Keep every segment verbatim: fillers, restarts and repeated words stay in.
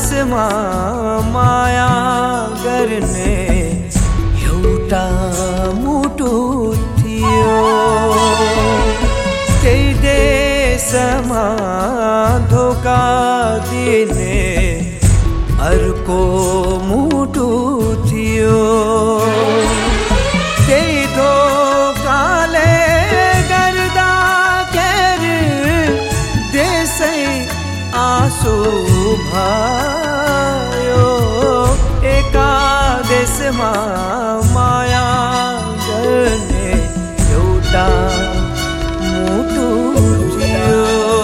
देशमा माया गर्ने एउटा मुटु थियो। त्यही देशमा धोका दिने अर्को मुटु थियो। त्यही धोकाले गर्दाखेरि देशै आँसु भयो। एका देशमा माया गर्ने एउटा मुटु थियो।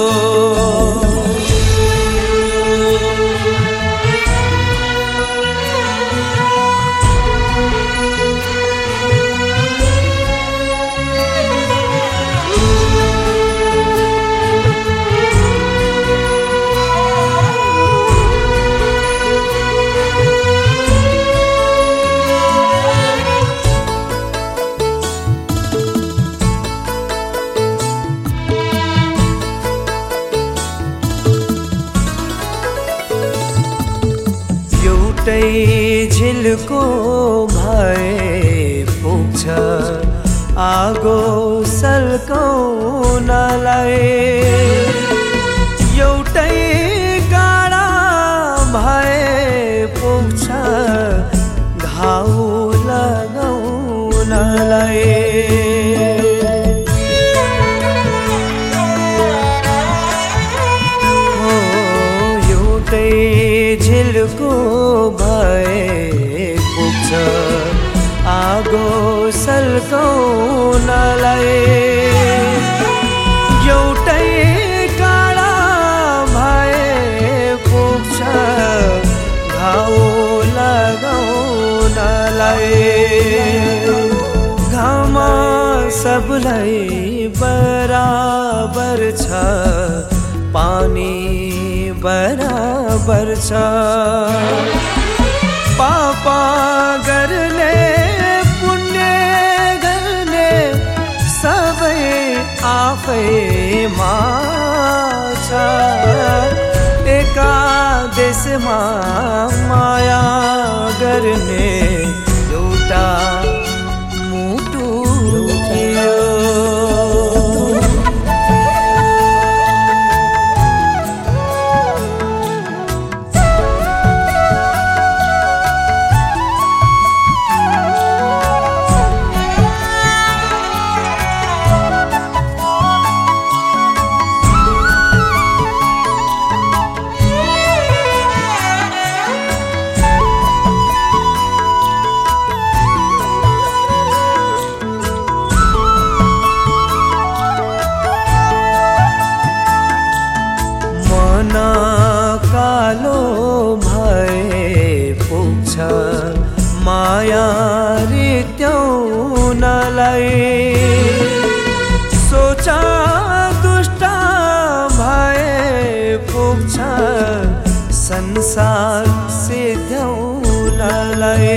एउटै झिल्को भए पुग्छ आगो सल्काउनलाई। एउटै काँडा भए पुग्छ घाउ लगाउनलाई। हो एउटै झिल्को भए पुग्छ आगो सल्काउनलाई। एउटै काँडा भए पुग्छ घाउ लगाउनलाई। घाम सबलाई बराबर छ, पानी बराबर छ। पाप गर्ने पुण्य गर्ने सबै आफैमा छ। एका देशमा माया गर्ने एउटा मुटु थियो। कालो भए पुग्छ माया रित्याउनलाई। सोचा दुष्ट भए पुग्छ संसार सिध्याउनलाई।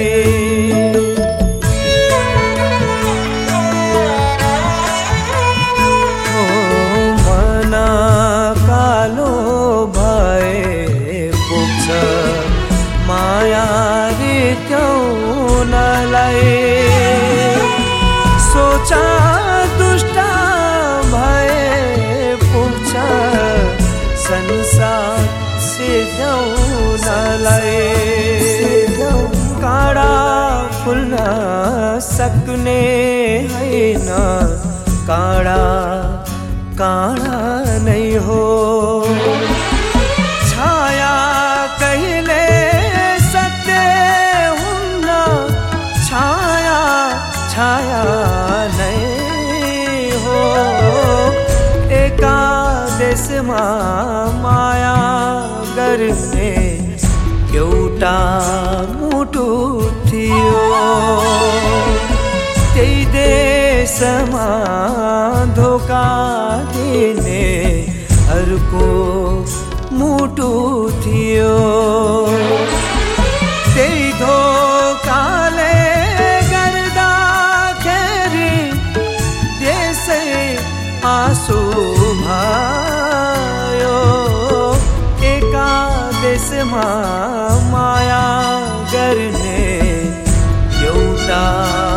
माया रित्याउनलाई। सोचा दुष्ट भए पुग्छ संसार सिध्याउनलाई। काँडा फुल्न सक्ने होइन, काँडा काँडा नै हो। छाया कहिले सत्य हुन्न, छाया छाया नै हो। एका देशमा माया गर्ने एउटा मुटु थियो। त्यही देशमा धोका दिने अर्को मुटु थियो। त्यही धोकाले गर्दाखेरि देशै आँसु भयो। एका देश देशमा माया गर्ने एउटा